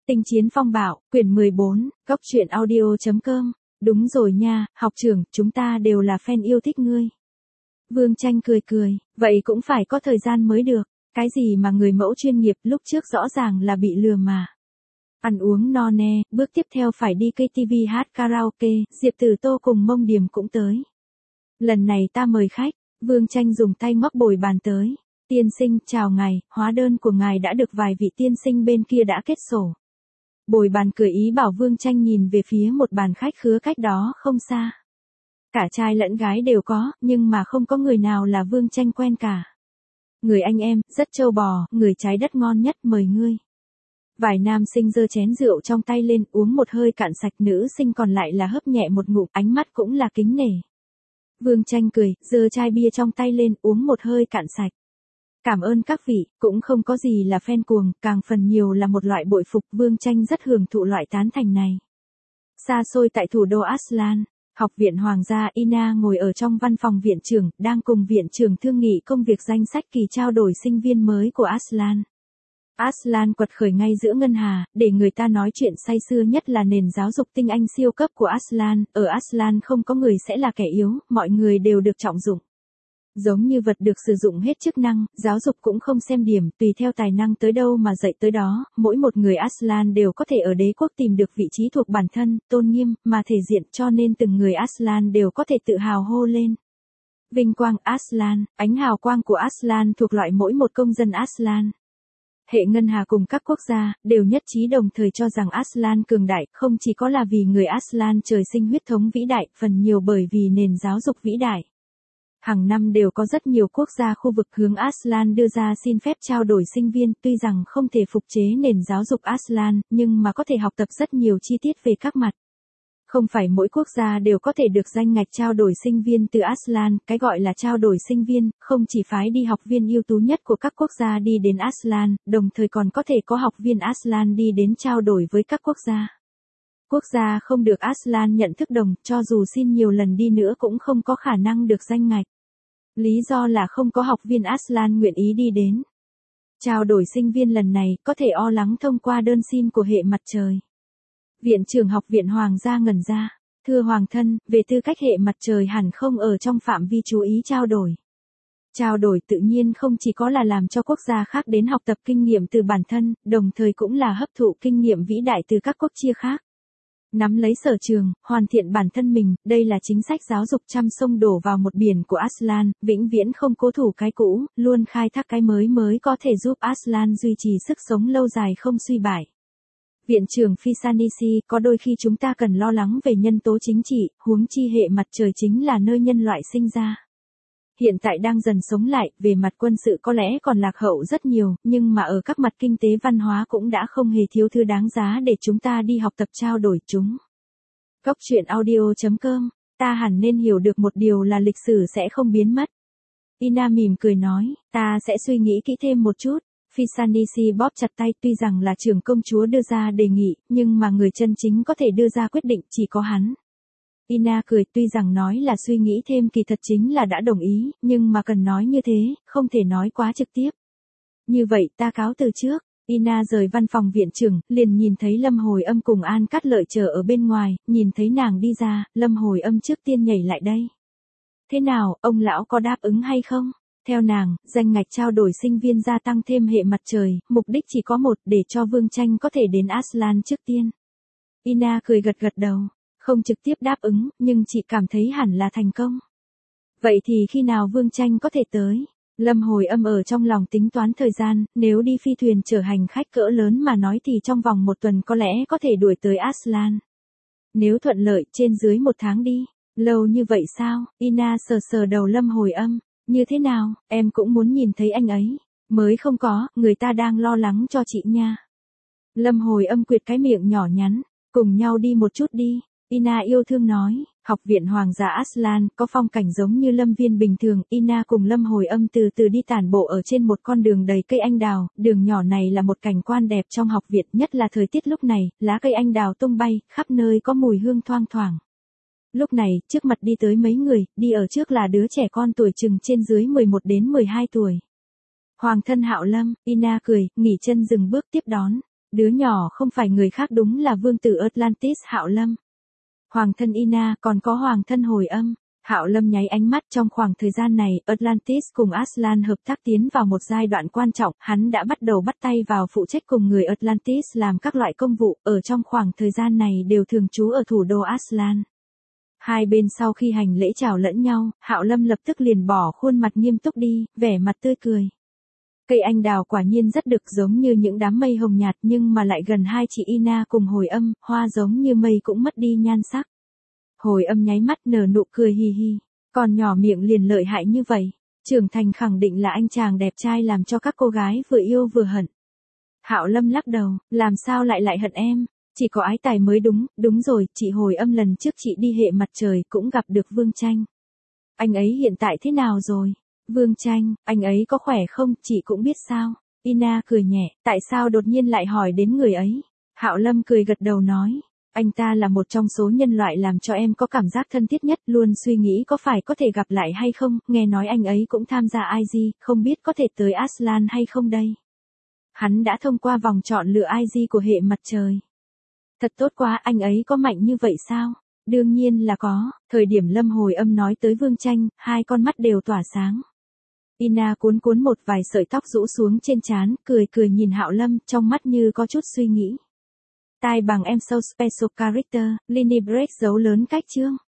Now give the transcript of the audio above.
Tinh chiến phong bạo, quyển 14, góc truyện audio.com. Đúng rồi nha, học trưởng, chúng ta đều là fan yêu thích ngươi. Vương Tranh cười cười, vậy cũng phải có thời gian mới được. Cái gì mà người mẫu chuyên nghiệp lúc trước rõ ràng là bị lừa mà. Ăn uống no nê, bước tiếp theo phải đi KTV hát karaoke, Diệp Tử Tô cùng Mông Điềm cũng tới. Lần này ta mời khách, Vương Tranh dùng tay móc bồi bàn tới. Tiên sinh, chào ngài, hóa đơn của ngài đã được vài vị tiên sinh bên kia đã kết sổ. Bồi bàn cười ý bảo Vương Tranh nhìn về phía một bàn khách khứa cách đó không xa. Cả trai lẫn gái đều có, nhưng mà không có người nào là Vương Tranh quen cả. Người anh em, rất trâu bò, người trái đất ngon nhất, mời ngươi. Vài nam sinh giơ chén rượu trong tay lên, uống một hơi cạn sạch, nữ sinh còn lại là hớp nhẹ một ngụm, ánh mắt cũng là kính nể. Vương Tranh cười, giơ chai bia trong tay lên, uống một hơi cạn sạch. Cảm ơn các vị, cũng không có gì là fan cuồng, càng phần nhiều là một loại bội phục. Vương Tranh rất hưởng thụ loại tán thành này. Xa xôi tại thủ đô Aslan, Học viện Hoàng gia, Ina ngồi ở trong văn phòng viện trưởng, đang cùng viện trưởng thương nghị công việc danh sách kỳ trao đổi sinh viên mới của Aslan. Aslan quật khởi ngay giữa ngân hà, để người ta nói chuyện say sưa, nhất là nền giáo dục tinh anh siêu cấp của Aslan. Ở Aslan không có người sẽ là kẻ yếu, mọi người đều được trọng dụng. Giống như vật được sử dụng hết chức năng, giáo dục cũng không xem điểm, tùy theo tài năng tới đâu mà dạy tới đó, mỗi một người Aslan đều có thể ở đế quốc tìm được vị trí thuộc bản thân, tôn nghiêm, mà thể diện, cho nên từng người Aslan đều có thể tự hào hô lên. Vinh quang Aslan, ánh hào quang của Aslan thuộc loại mỗi một công dân Aslan. Hệ ngân hà cùng các quốc gia, đều nhất trí đồng thời cho rằng Aslan cường đại, không chỉ có là vì người Aslan trời sinh huyết thống vĩ đại, phần nhiều bởi vì nền giáo dục vĩ đại. Hàng năm đều có rất nhiều quốc gia khu vực hướng Aslan đưa ra xin phép trao đổi sinh viên, tuy rằng không thể phục chế nền giáo dục Aslan, nhưng mà có thể học tập rất nhiều chi tiết về các mặt. Không phải mỗi quốc gia đều có thể được danh ngạch trao đổi sinh viên từ Aslan, cái gọi là trao đổi sinh viên, không chỉ phái đi học viên ưu tú nhất của các quốc gia đi đến Aslan, đồng thời còn có thể có học viên Aslan đi đến trao đổi với các quốc gia. Quốc gia không được Aslan nhận thức đồng, cho dù xin nhiều lần đi nữa cũng không có khả năng được danh ngạch. Lý do là không có học viên Aslan nguyện ý đi đến. Trao đổi sinh viên lần này có thể o lắng thông qua đơn xin của hệ mặt trời. Viện trưởng Học viện Hoàng gia ngẩn ra. Thưa Hoàng thân, về tư cách hệ mặt trời hẳn không ở trong phạm vi chú ý trao đổi. Trao đổi tự nhiên không chỉ có là làm cho quốc gia khác đến học tập kinh nghiệm từ bản thân, đồng thời cũng là hấp thụ kinh nghiệm vĩ đại từ các quốc chia khác. Nắm lấy sở trường, hoàn thiện bản thân mình, đây là chính sách giáo dục trăm sông đổ vào một biển của Aslan, vĩnh viễn không cố thủ cái cũ, luôn khai thác cái mới mới có thể giúp Aslan duy trì sức sống lâu dài không suy bại. Viện trưởng Fisanisi, có đôi khi chúng ta cần lo lắng về nhân tố chính trị, huống chi hệ mặt trời chính là nơi nhân loại sinh ra. Hiện tại đang dần sống lại, về mặt quân sự có lẽ còn lạc hậu rất nhiều, nhưng mà ở các mặt kinh tế văn hóa cũng đã không hề thiếu thứ đáng giá để chúng ta đi học tập trao đổi chúng. Góc truyện audio.com, ta hẳn nên hiểu được một điều là lịch sử sẽ không biến mất. Ina mỉm cười nói, ta sẽ suy nghĩ kỹ thêm một chút. Fisanisi bóp chặt tay, tuy rằng là trưởng công chúa đưa ra đề nghị, nhưng mà người chân chính có thể đưa ra quyết định chỉ có hắn. Ina cười, tuy rằng nói là suy nghĩ thêm kỳ thật chính là đã đồng ý, nhưng mà cần nói như thế, không thể nói quá trực tiếp. Như vậy ta cáo từ trước. Ina rời văn phòng viện trưởng, liền nhìn thấy Lâm Hồi Âm cùng An Cát Lợi chờ ở bên ngoài, nhìn thấy nàng đi ra, Lâm Hồi Âm trước tiên nhảy lại đây. Thế nào, ông lão có đáp ứng hay không? Theo nàng, danh ngạch trao đổi sinh viên gia tăng thêm hệ mặt trời, mục đích chỉ có một, để cho Vương Tranh có thể đến Aslan trước tiên. Ina cười gật gật đầu. Không trực tiếp đáp ứng, nhưng chị cảm thấy hẳn là thành công. Vậy thì khi nào Vương Tranh có thể tới? Lâm Hồi Âm ở trong lòng tính toán thời gian, nếu đi phi thuyền chở hành khách cỡ lớn mà nói thì trong vòng 1 tuần có lẽ có thể đuổi tới Aslan. Nếu thuận lợi, trên dưới 1 tháng đi. Lâu như vậy sao? Ina sờ sờ đầu Lâm Hồi Âm. Như thế nào, em cũng muốn nhìn thấy anh ấy. Mới không có, người ta đang lo lắng cho chị nha. Lâm Hồi Âm quệt cái miệng nhỏ nhắn. Cùng nhau đi một chút đi. Ina yêu thương nói, Học viện Hoàng gia Aslan có phong cảnh giống như lâm viên bình thường. Ina cùng Lâm Hồi Âm từ từ đi tản bộ ở trên một con đường đầy cây anh đào, đường nhỏ này là một cảnh quan đẹp trong học viện, nhất là thời tiết lúc này, lá cây anh đào tung bay, khắp nơi có mùi hương thoang thoảng. Lúc này, trước mặt đi tới mấy người, đi ở trước là đứa trẻ con tuổi chừng trên dưới 11 đến 12 tuổi. Hoàng thân Hạo Lâm, Ina cười, nghỉ chân dừng bước tiếp đón. Đứa nhỏ không phải người khác đúng là vương tử Atlantis Hạo Lâm. Hoàng thân Ina còn có hoàng thân hồi âm. Hạo Lâm nháy ánh mắt trong khoảng thời gian này, Atlantis cùng Aslan hợp tác tiến vào một giai đoạn quan trọng, hắn đã bắt đầu bắt tay vào phụ trách cùng người Atlantis làm các loại công vụ, ở trong khoảng thời gian này đều thường trú ở thủ đô Aslan. Hai bên sau khi hành lễ chào lẫn nhau, Hạo Lâm lập tức liền bỏ khuôn mặt nghiêm túc đi, vẻ mặt tươi cười. Cây anh đào quả nhiên rất đực giống như những đám mây hồng nhạt nhưng mà lại gần hai chị Ina cùng hồi âm, hoa giống như mây cũng mất đi nhan sắc. Hồi âm nháy mắt nở nụ cười hì hì, còn nhỏ miệng liền lợi hại như vậy, trưởng thành khẳng định là anh chàng đẹp trai làm cho các cô gái vừa yêu vừa hận. Hạo Lâm lắc đầu, làm sao lại hận em, chỉ có ái tài mới đúng, đúng rồi, chị hồi âm lần trước chị đi hệ mặt trời cũng gặp được Vương Tranh. Anh ấy hiện tại thế nào rồi? Vương Tranh, anh ấy có khỏe không, chị cũng biết sao. Ina cười nhẹ, tại sao đột nhiên lại hỏi đến người ấy? Hạo Lâm cười gật đầu nói, anh ta là một trong số nhân loại làm cho em có cảm giác thân thiết nhất, luôn suy nghĩ có phải có thể gặp lại hay không, nghe nói anh ấy cũng tham gia IG, không biết có thể tới Aslan hay không đây. Hắn đã thông qua vòng chọn lựa IG của hệ mặt trời. Thật tốt quá, anh ấy có mạnh như vậy sao? Đương nhiên là có, thời điểm Lâm hồi âm nói tới Vương Tranh, hai con mắt đều tỏa sáng. Ina cuốn cuốn một vài sợi tóc rũ xuống trên trán, cười cười nhìn Hạo Lâm, trong mắt như có chút suy nghĩ. Tai bằng em so special character, Linny Break dấu lớn cách chương.